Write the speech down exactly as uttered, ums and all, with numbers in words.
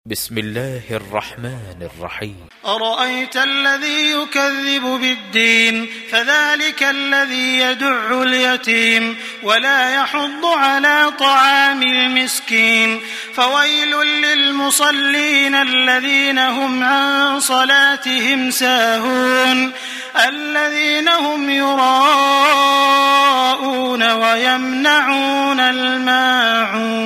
بسم الله الرحمن الرحيم. أرأيت الذي يكذب بالدين فذلك الذي يدع اليتيم ولا يحض على طعام المسكين فويل للمصلين الذين هم عن صلاتهم ساهون الذين هم يراءون ويمنعون الماعون